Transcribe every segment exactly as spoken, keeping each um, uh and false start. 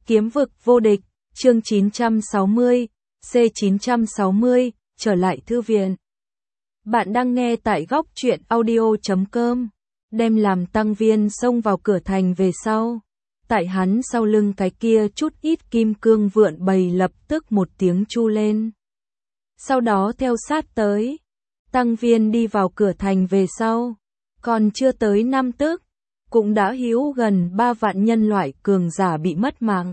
Kiếm vực vô địch, chương chín trăm sáu mươi, C chín trăm sáu mươi, trở lại thư viện. Bạn đang nghe tại góc truyện audio chấm com. Đem làm tăng viên xông vào cửa thành về sau. Tại hắn sau lưng cái kia chút ít kim cương vượn bầy lập tức một tiếng chu lên. Sau đó theo sát tới. Tăng viên đi vào cửa thành về sau. Còn chưa tới năm tức. Cũng đã hữu gần ba vạn nhân loại cường giả bị mất mạng.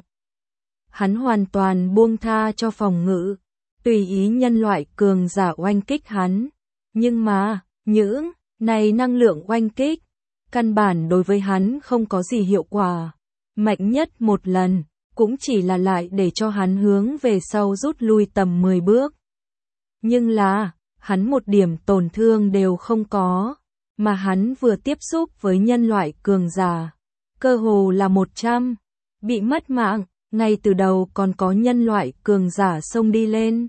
Hắn hoàn toàn buông tha cho phòng ngự. Tùy ý nhân loại cường giả oanh kích hắn. Nhưng mà, những này năng lượng oanh kích. Căn bản đối với hắn không có gì hiệu quả. Mạnh nhất một lần, cũng chỉ là lại để cho hắn hướng về sau rút lui tầm mười bước. Nhưng là, hắn một điểm tổn thương đều không có, mà hắn vừa tiếp xúc với nhân loại cường giả, cơ hồ là một trăm, bị mất mạng, ngay từ đầu còn có nhân loại cường giả xông đi lên.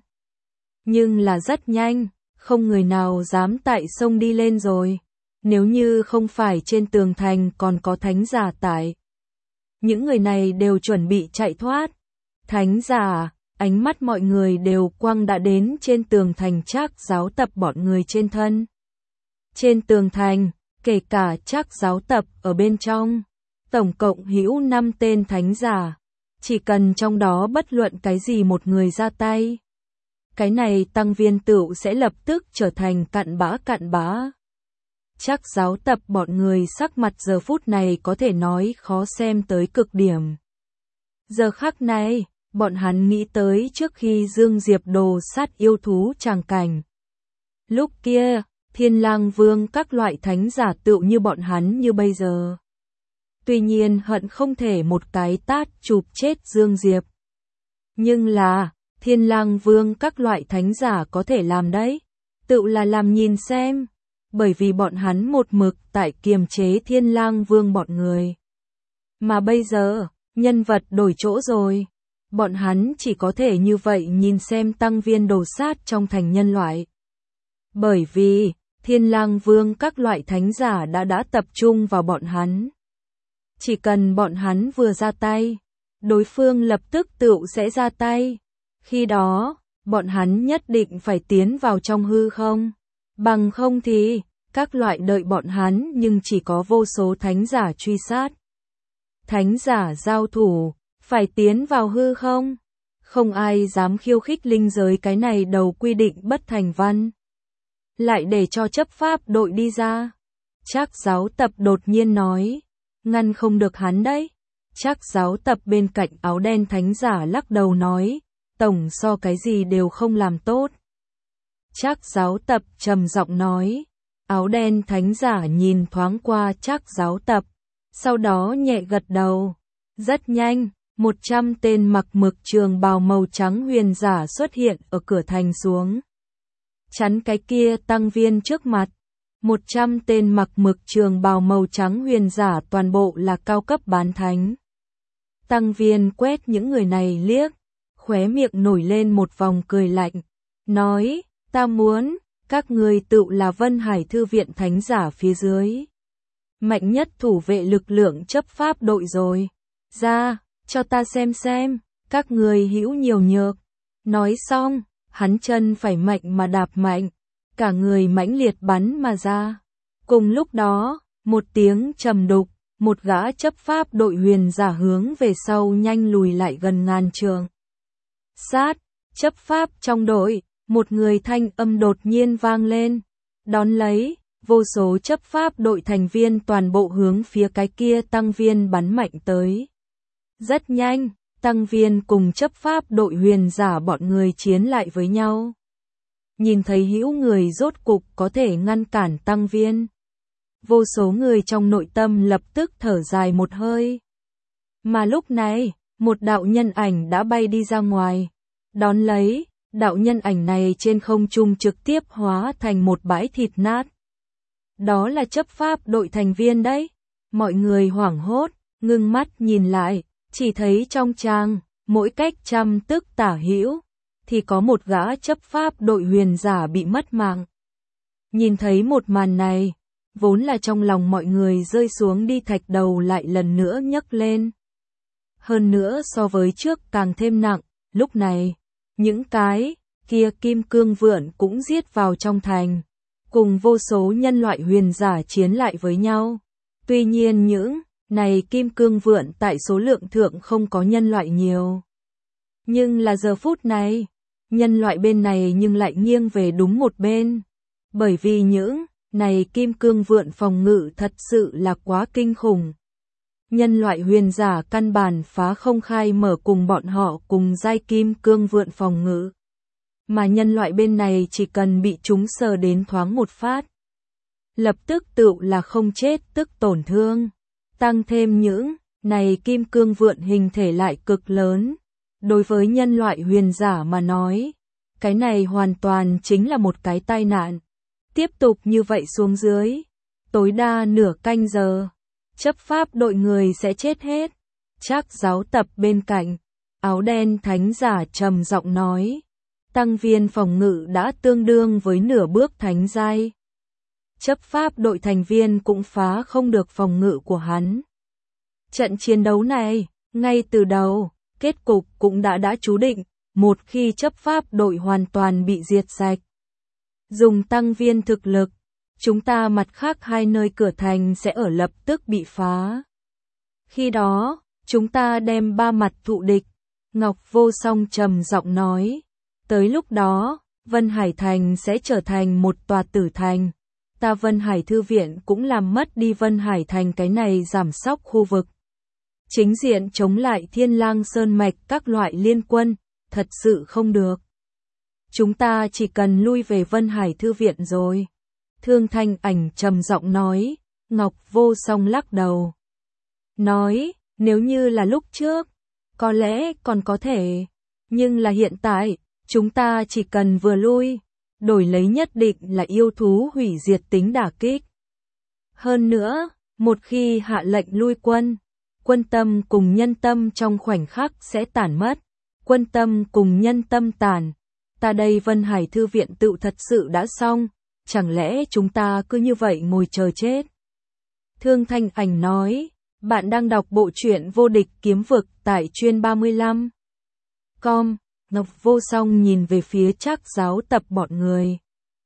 Nhưng là rất nhanh, không người nào dám tại xông đi lên rồi. Nếu như không phải trên tường thành còn có thánh giả tại. Những người này đều chuẩn bị chạy thoát. Thánh giả, ánh mắt mọi người đều quăng đã đến trên tường thành Trác giáo tập bọn người trên thân. Trên tường thành, kể cả Trác giáo tập ở bên trong, tổng cộng hữu năm tên thánh giả. Chỉ cần trong đó bất luận cái gì một người ra tay. Cái này tăng viên tựu sẽ lập tức trở thành cặn bã cặn bã. Trác giáo tập bọn người sắc mặt giờ phút này có thể nói khó xem tới cực điểm. Giờ khắc này, bọn hắn nghĩ tới trước khi Dương Diệp đồ sát yêu thú tràng cảnh. Lúc kia, Thiên Lang Vương các loại thánh giả tựu như bọn hắn như bây giờ. Tuy nhiên hận không thể một cái tát chụp chết Dương Diệp. Nhưng là, Thiên Lang Vương các loại thánh giả có thể làm đấy, tựu là làm nhìn xem. Bởi vì bọn hắn một mực tại kiềm chế Thiên Lang Vương bọn người. Mà bây giờ, nhân vật đổi chỗ rồi. Bọn hắn chỉ có thể như vậy nhìn xem tăng viên đồ sát trong thành nhân loại. Bởi vì, Thiên Lang Vương các loại thánh giả đã đã tập trung vào bọn hắn. Chỉ cần bọn hắn vừa ra tay, đối phương lập tức tựu sẽ ra tay. Khi đó, bọn hắn nhất định phải tiến vào trong hư không. Bằng không thì, các loại đợi bọn hắn nhưng chỉ có vô số thánh giả truy sát. Thánh giả giao thủ, phải tiến vào hư không? Không ai dám khiêu khích linh giới cái này đầu quy định bất thành văn. Lại để cho chấp pháp đội đi ra. Trác giáo tập đột nhiên nói, ngăn không được hắn đấy. Trác giáo tập bên cạnh áo đen thánh giả lắc đầu nói, tổng so cái gì đều không làm tốt. Trác giáo tập trầm giọng nói, áo đen thánh giả nhìn thoáng qua Trác giáo tập, sau đó nhẹ gật đầu. Rất nhanh, một trăm tên mặc mực trường bào màu trắng huyền giả xuất hiện ở cửa thành xuống. Chắn cái kia tăng viên trước mặt. một trăm tên mặc mực trường bào màu trắng huyền giả toàn bộ là cao cấp bán thánh. Tăng viên quét những người này liếc, khóe miệng nổi lên một vòng cười lạnh, nói, ta muốn, các người tự là Vân Hải Thư viện thánh giả phía dưới. Mạnh nhất thủ vệ lực lượng chấp pháp đội rồi. Ra, cho ta xem xem, các người hữu nhiều nhược. Nói xong, hắn chân phải mạnh mà đạp mạnh, cả người mãnh liệt bắn mà ra. Cùng lúc đó, một tiếng trầm đục, một gã chấp pháp đội huyền giả hướng về sau nhanh lùi lại gần ngàn trường. Sát, chấp pháp trong đội. Một người thanh âm đột nhiên vang lên, đón lấy, vô số chấp pháp đội thành viên toàn bộ hướng phía cái kia tăng viên bắn mạnh tới. Rất nhanh, tăng viên cùng chấp pháp đội huyền giả bọn người chiến lại với nhau. Nhìn thấy hữu người rốt cục có thể ngăn cản tăng viên. Vô số người trong nội tâm lập tức thở dài một hơi. Mà lúc này, một đạo nhân ảnh đã bay đi ra ngoài, đón lấy. Đạo nhân ảnh này trên không trung trực tiếp hóa thành một bãi thịt nát. Đó là chấp pháp đội thành viên đấy. Mọi người hoảng hốt, ngưng mắt nhìn lại, chỉ thấy trong trang, mỗi cách trăm tức tả hữu, thì có một gã chấp pháp đội huyền giả bị mất mạng. Nhìn thấy một màn này, vốn là trong lòng mọi người rơi xuống đi thạch đầu lại lần nữa nhấc lên. hơn nữa so với trước càng thêm nặng, lúc này, những cái kia kim cương vượn cũng giết vào trong thành, cùng vô số nhân loại huyền giả chiến lại với nhau. Tuy nhiên những này kim cương vượn tại số lượng thượng không có nhân loại nhiều. Nhưng là giờ phút này, nhân loại bên này nhưng lại nghiêng về đúng một bên. Bởi vì những này kim cương vượn phòng ngự thật sự là quá kinh khủng. Nhân loại huyền giả căn bản phá không khai mở cùng bọn họ cùng giai kim cương vượn phòng ngự. Mà nhân loại bên này chỉ cần bị chúng sờ đến thoáng một phát. Lập tức tự là không chết tức tổn thương. Tăng thêm những này kim cương vượn hình thể lại cực lớn. Đối với nhân loại huyền giả mà nói, cái này hoàn toàn chính là một cái tai nạn. Tiếp tục như vậy xuống dưới, tối đa nửa canh giờ, chấp pháp đội người sẽ chết hết. Trác giáo tập bên cạnh, áo đen thánh giả trầm giọng nói, tăng viên phòng ngự đã tương đương với nửa bước thánh giai. Chấp pháp đội thành viên cũng phá không được phòng ngự của hắn. Trận chiến đấu này, ngay từ đầu, kết cục cũng đã đã chú định, một khi chấp pháp đội hoàn toàn bị diệt sạch. Dùng tăng viên thực lực, chúng ta mặt khác hai nơi cửa thành sẽ ở lập tức bị phá. Khi đó, chúng ta đem ba mặt thụ địch, Ngọc Vô Song trầm giọng nói. Tới lúc đó, Vân Hải Thành sẽ trở thành một tòa tử thành. Ta Vân Hải Thư Viện cũng làm mất đi Vân Hải Thành cái này giảm sóc khu vực. Chính diện chống lại Thiên Lang Sơn Mạch các loại liên quân, thật sự không được. Chúng ta chỉ cần lui về Vân Hải Thư Viện rồi. Thương Thanh Ảnh trầm giọng nói, Ngọc Vô Song lắc đầu. Nói, nếu như là lúc trước, có lẽ còn có thể, nhưng là hiện tại, chúng ta chỉ cần vừa lui, đổi lấy nhất định là yêu thú hủy diệt tính đả kích. Hơn nữa, một khi hạ lệnh lui quân, quân tâm cùng nhân tâm trong khoảnh khắc sẽ tản mất. Quân tâm cùng nhân tâm tàn. Ta đây Vân Hải Thư Viện tự thật sự đã xong. Chẳng lẽ chúng ta cứ như vậy ngồi chờ chết? Thương Thanh Ảnh nói. Bạn đang đọc bộ truyện Vô Địch Kiếm Vực tại chuyên ba mươi lăm. Com. Ngọc Vô Song nhìn về phía Trác giáo tập bọn người.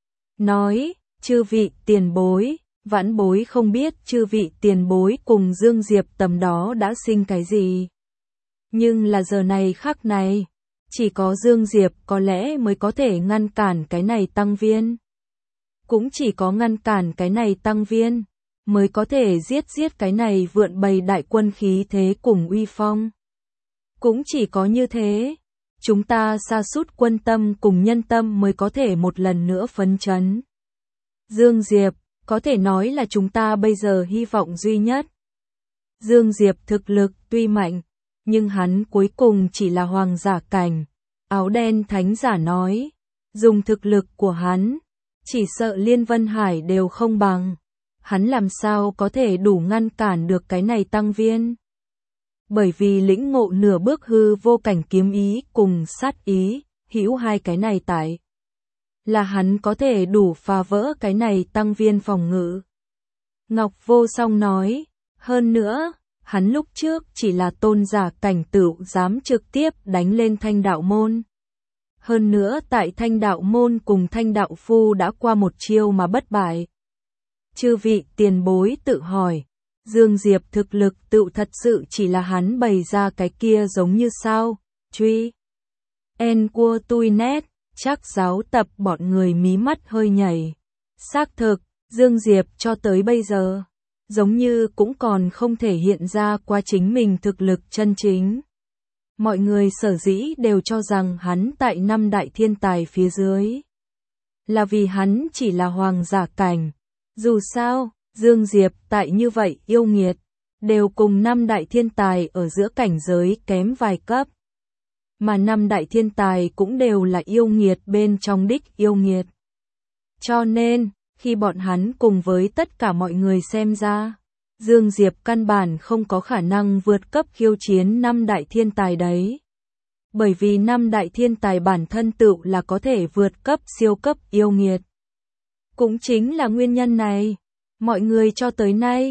Nói. Chư vị tiền bối. Vãn bối không biết chư vị tiền bối cùng Dương Diệp tầm đó đã sinh cái gì. Nhưng là giờ này khắc này, chỉ có Dương Diệp có lẽ mới có thể ngăn cản cái này tăng viên. Cũng chỉ có ngăn cản cái này tăng viên, mới có thể giết giết cái này vượn bầy đại quân khí thế cùng uy phong. Cũng chỉ có như thế, chúng ta sa sút quân tâm cùng nhân tâm mới có thể một lần nữa phấn chấn. Dương Diệp, có thể nói là chúng ta bây giờ hy vọng duy nhất. Dương Diệp thực lực tuy mạnh, nhưng hắn cuối cùng chỉ là hoàng giả cảnh. Áo đen thánh giả nói, dùng thực lực của hắn, chỉ sợ Liên Vân Hải đều không bằng. Hắn làm sao có thể đủ ngăn cản được cái này tăng viên. Bởi vì lĩnh ngộ nửa bước hư vô cảnh kiếm ý cùng sát ý, hữu hai cái này tại. Là hắn có thể đủ phá vỡ cái này tăng viên phòng ngự. Ngọc Vô Song nói, hơn nữa, hắn lúc trước chỉ là tôn giả cảnh tửu dám trực tiếp đánh lên Thanh Đạo Môn. Hơn nữa tại Thanh Đạo Môn cùng Thanh Đạo Phu đã qua một chiêu mà bất bại. Chư vị tiền bối tự hỏi, Dương Diệp thực lực tự thật sự chỉ là hắn bày ra cái kia giống như sao? Truy. En cua tui nét, Trác giáo tập bọn người mí mắt hơi nhảy. Xác thực, Dương Diệp cho tới bây giờ, giống như cũng còn không thể hiện ra qua chính mình thực lực chân chính. Mọi người sở dĩ đều cho rằng hắn tại năm đại thiên tài phía dưới. Là vì hắn chỉ là hoàng giả cảnh. Dù sao, Dương Diệp tại như vậy yêu nghiệt, đều cùng năm đại thiên tài ở giữa cảnh giới kém vài cấp. Mà năm đại thiên tài cũng đều là yêu nghiệt bên trong đích yêu nghiệt. Cho nên, khi bọn hắn cùng với tất cả mọi người xem ra, Dương Diệp căn bản không có khả năng vượt cấp khiêu chiến năm đại thiên tài đấy. Bởi vì năm đại thiên tài bản thân tự là có thể vượt cấp siêu cấp yêu nghiệt. Cũng chính là nguyên nhân này, mọi người cho tới nay,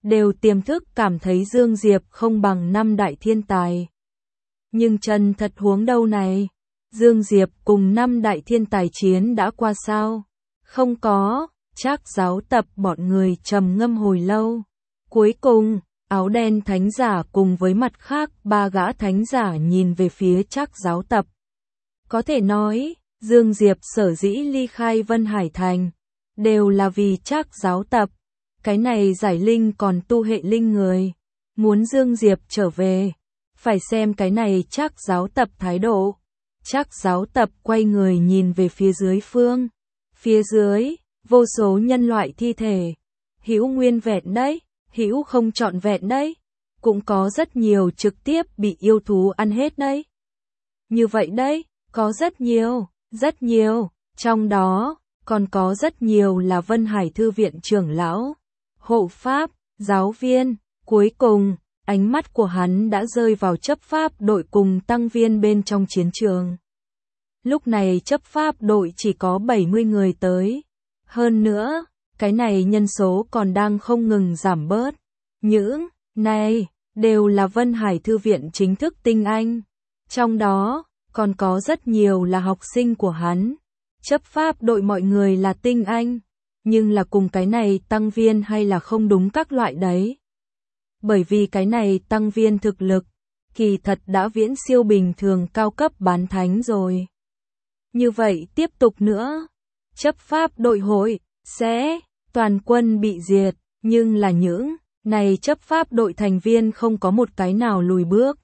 đều tiềm thức cảm thấy Dương Diệp không bằng năm đại thiên tài. Nhưng chân thật huống đâu này? Dương Diệp cùng năm đại thiên tài chiến đã qua sao? Không có, Trác giáo tập bọn người trầm ngâm hồi lâu. Cuối cùng, áo đen thánh giả cùng với mặt khác ba gã thánh giả nhìn về phía Trác giáo tập. Có thể nói, Dương Diệp sở dĩ ly khai Vân Hải Thành, đều là vì Trác giáo tập. Cái này giải linh còn tu hệ linh người. Muốn Dương Diệp trở về, phải xem cái này Trác giáo tập thái độ. Trác giáo tập quay người nhìn về phía dưới phương. Phía dưới, vô số nhân loại thi thể. Hữu nguyên vẹn đấy, hữu không trọn vẹn đấy. Cũng có rất nhiều trực tiếp bị yêu thú ăn hết đấy. Như vậy đấy, có rất nhiều, rất nhiều. Trong đó, còn có rất nhiều là Vân Hải Thư viện trưởng lão, hộ pháp, giáo viên. Cuối cùng, ánh mắt của hắn đã rơi vào chấp pháp đội cùng tăng viên bên trong chiến trường. Lúc này chấp pháp đội chỉ có bảy mươi người tới. Hơn nữa, cái này nhân số còn đang không ngừng giảm bớt. Những này đều là Vân Hải Thư viện chính thức tinh anh. Trong đó, còn có rất nhiều là học sinh của hắn. Chấp pháp đội mọi người là tinh anh, nhưng là cùng cái này tăng viên hay là không đúng các loại đấy. Bởi vì cái này tăng viên thực lực, kỳ thật đã viễn siêu bình thường cao cấp bán thánh rồi. Như vậy tiếp tục nữa, chấp pháp đội hội sẽ toàn quân bị diệt, nhưng là những này chấp pháp đội thành viên không có một cái nào lùi bước.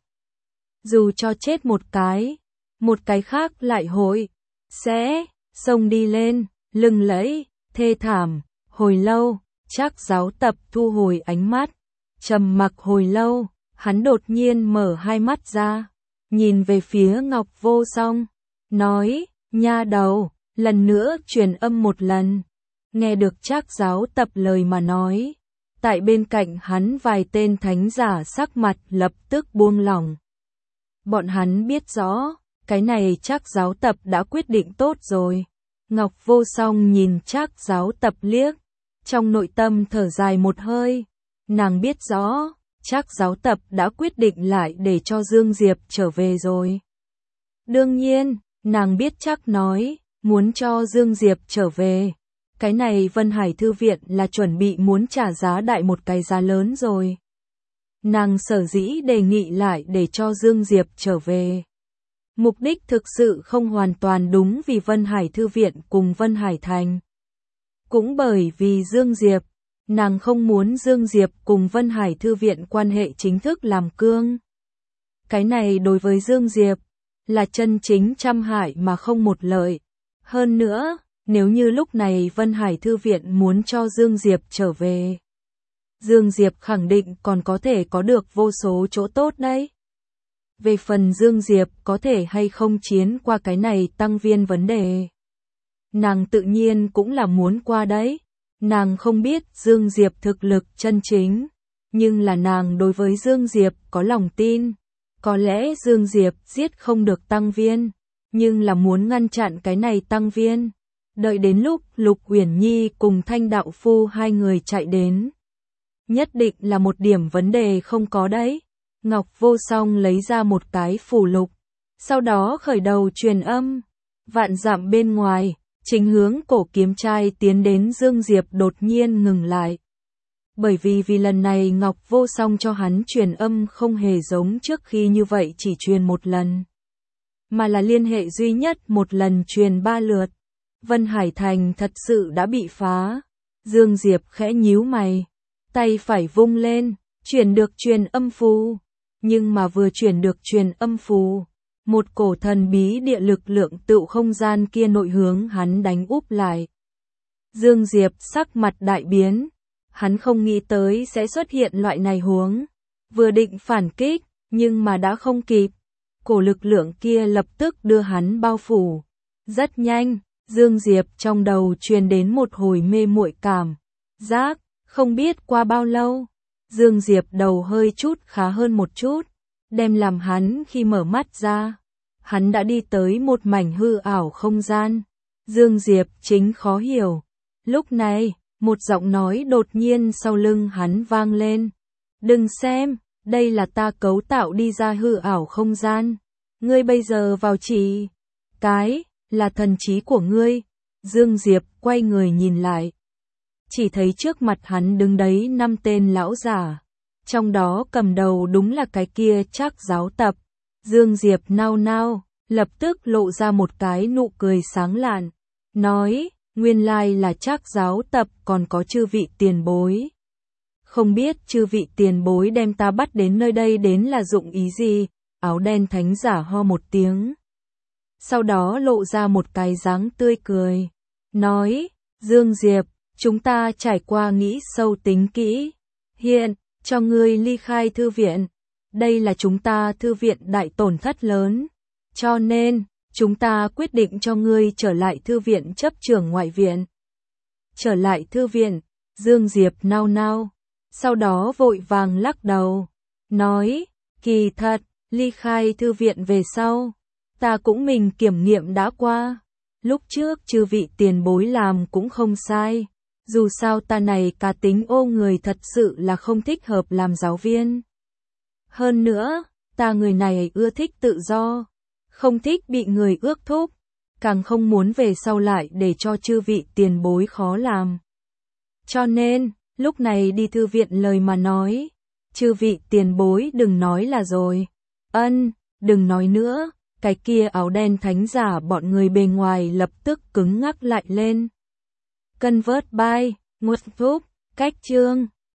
Dù cho chết một cái, một cái khác lại hội sẽ xông đi lên, lừng lẫy, thê thảm. Hồi lâu, Trác giáo tập thu hồi ánh mắt, trầm mặc hồi lâu, hắn đột nhiên mở hai mắt ra, nhìn về phía Ngọc Vô Song, nói: "Nha đầu, lần nữa truyền âm một lần." Nghe được Trác giáo tập lời mà nói, tại bên cạnh hắn vài tên thánh giả sắc mặt lập tức buông lỏng. Bọn hắn biết rõ, cái này Trác giáo tập đã quyết định tốt rồi. Ngọc Vô Song nhìn Trác giáo tập liếc, trong nội tâm thở dài một hơi. Nàng biết rõ, Trác giáo tập đã quyết định lại để cho Dương Diệp trở về rồi. Đương nhiên, nàng biết Trác nói, muốn cho Dương Diệp trở về. Cái này Vân Hải Thư viện là chuẩn bị muốn trả giá đại một cái giá lớn rồi. Nàng sở dĩ đề nghị lại để cho Dương Diệp trở về. Mục đích thực sự không hoàn toàn đúng vì Vân Hải Thư viện cùng Vân Hải Thành. Cũng bởi vì Dương Diệp, nàng không muốn Dương Diệp cùng Vân Hải Thư viện quan hệ chính thức làm cương. Cái này đối với Dương Diệp, là chân chính trăm hại mà không một lợi. Hơn nữa, nếu như lúc này Vân Hải Thư viện muốn cho Dương Diệp trở về, Dương Diệp khẳng định còn có thể có được vô số chỗ tốt đấy. Về phần Dương Diệp có thể hay không chiến qua cái này tăng viên vấn đề, nàng tự nhiên cũng là muốn qua đấy. Nàng không biết Dương Diệp thực lực chân chính, nhưng là nàng đối với Dương Diệp có lòng tin. Có lẽ Dương Diệp giết không được tăng viên, nhưng là muốn ngăn chặn cái này tăng viên. Đợi đến lúc Lục Uyển Nhi cùng Thanh Đạo Phu hai người chạy đến, nhất định là một điểm vấn đề không có đấy. Ngọc Vô Song lấy ra một cái phù lục, sau đó khởi đầu truyền âm. Vạn dặm bên ngoài, chính hướng cổ kiếm trai tiến đến Dương Diệp đột nhiên ngừng lại. Bởi vì vì lần này Ngọc Vô Song cho hắn truyền âm không hề giống trước khi như vậy chỉ truyền một lần, mà là liên hệ duy nhất một lần truyền ba lượt. Vân Hải Thành thật sự đã bị phá. Dương Diệp khẽ nhíu mày, tay phải vung lên, chuyển được truyền âm phù. Nhưng mà vừa chuyển được truyền âm phù, một cổ thần bí địa lực lượng tựu không gian kia nội hướng hắn đánh úp lại. Dương Diệp sắc mặt đại biến, hắn không nghĩ tới sẽ xuất hiện loại này huống. Vừa định phản kích, nhưng mà đã không kịp. Cổ lực lượng kia lập tức đưa hắn bao phủ. Rất nhanh, Dương Diệp trong đầu truyền đến một hồi mê muội cảm giác, không biết qua bao lâu, Dương Diệp đầu hơi chút khá hơn một chút, đem làm hắn khi mở mắt ra, hắn đã đi tới một mảnh hư ảo không gian. Dương Diệp chính khó hiểu, lúc này, Một giọng nói đột nhiên sau lưng hắn vang lên. Đừng xem, đây là ta cấu tạo đi ra hư ảo không gian. Ngươi bây giờ vào chỉ cái là thần trí của ngươi. Dương Diệp quay người nhìn lại. Chỉ thấy trước mặt hắn đứng đấy năm tên lão giả. Trong đó cầm đầu đúng là cái kia Trác giáo tập. Dương Diệp nao nao, lập tức lộ ra một cái nụ cười sáng lạn. Nói, nguyên lai là Trác giáo tập, còn có chư vị tiền bối. Không biết chư vị tiền bối đem ta bắt đến nơi đây đến là dụng ý gì? Áo đen thánh giả ho một tiếng. Sau đó lộ ra một cái dáng tươi cười. Nói, Dương Diệp, chúng ta trải qua nghĩ sâu tính kỹ. Hiện, cho ngươi ly khai thư viện. Đây là chúng ta thư viện đại tổn thất lớn. Cho nên, chúng ta quyết định cho ngươi trở lại thư viện chấp trưởng ngoại viện. Trở lại thư viện, Dương Diệp nao nao. Sau đó vội vàng lắc đầu. Nói, kỳ thật, ly khai thư viện về sau. Ta cũng mình kiểm nghiệm đã qua. Lúc trước chư vị tiền bối làm cũng không sai. Dù sao ta này cá tính ô người thật sự là không thích hợp làm giáo viên. Hơn nữa, ta người này ưa thích tự do. Không thích bị người ước thúc. Càng không muốn về sau lại để cho chư vị tiền bối khó làm. Cho nên, lúc này đi thư viện lời mà nói. Chư vị tiền bối đừng nói là rồi. Ân, đừng nói nữa. Cái kia áo đen thánh giả bọn người bề ngoài lập tức cứng ngắc lại lên. Convert by, một thúc, cách chương.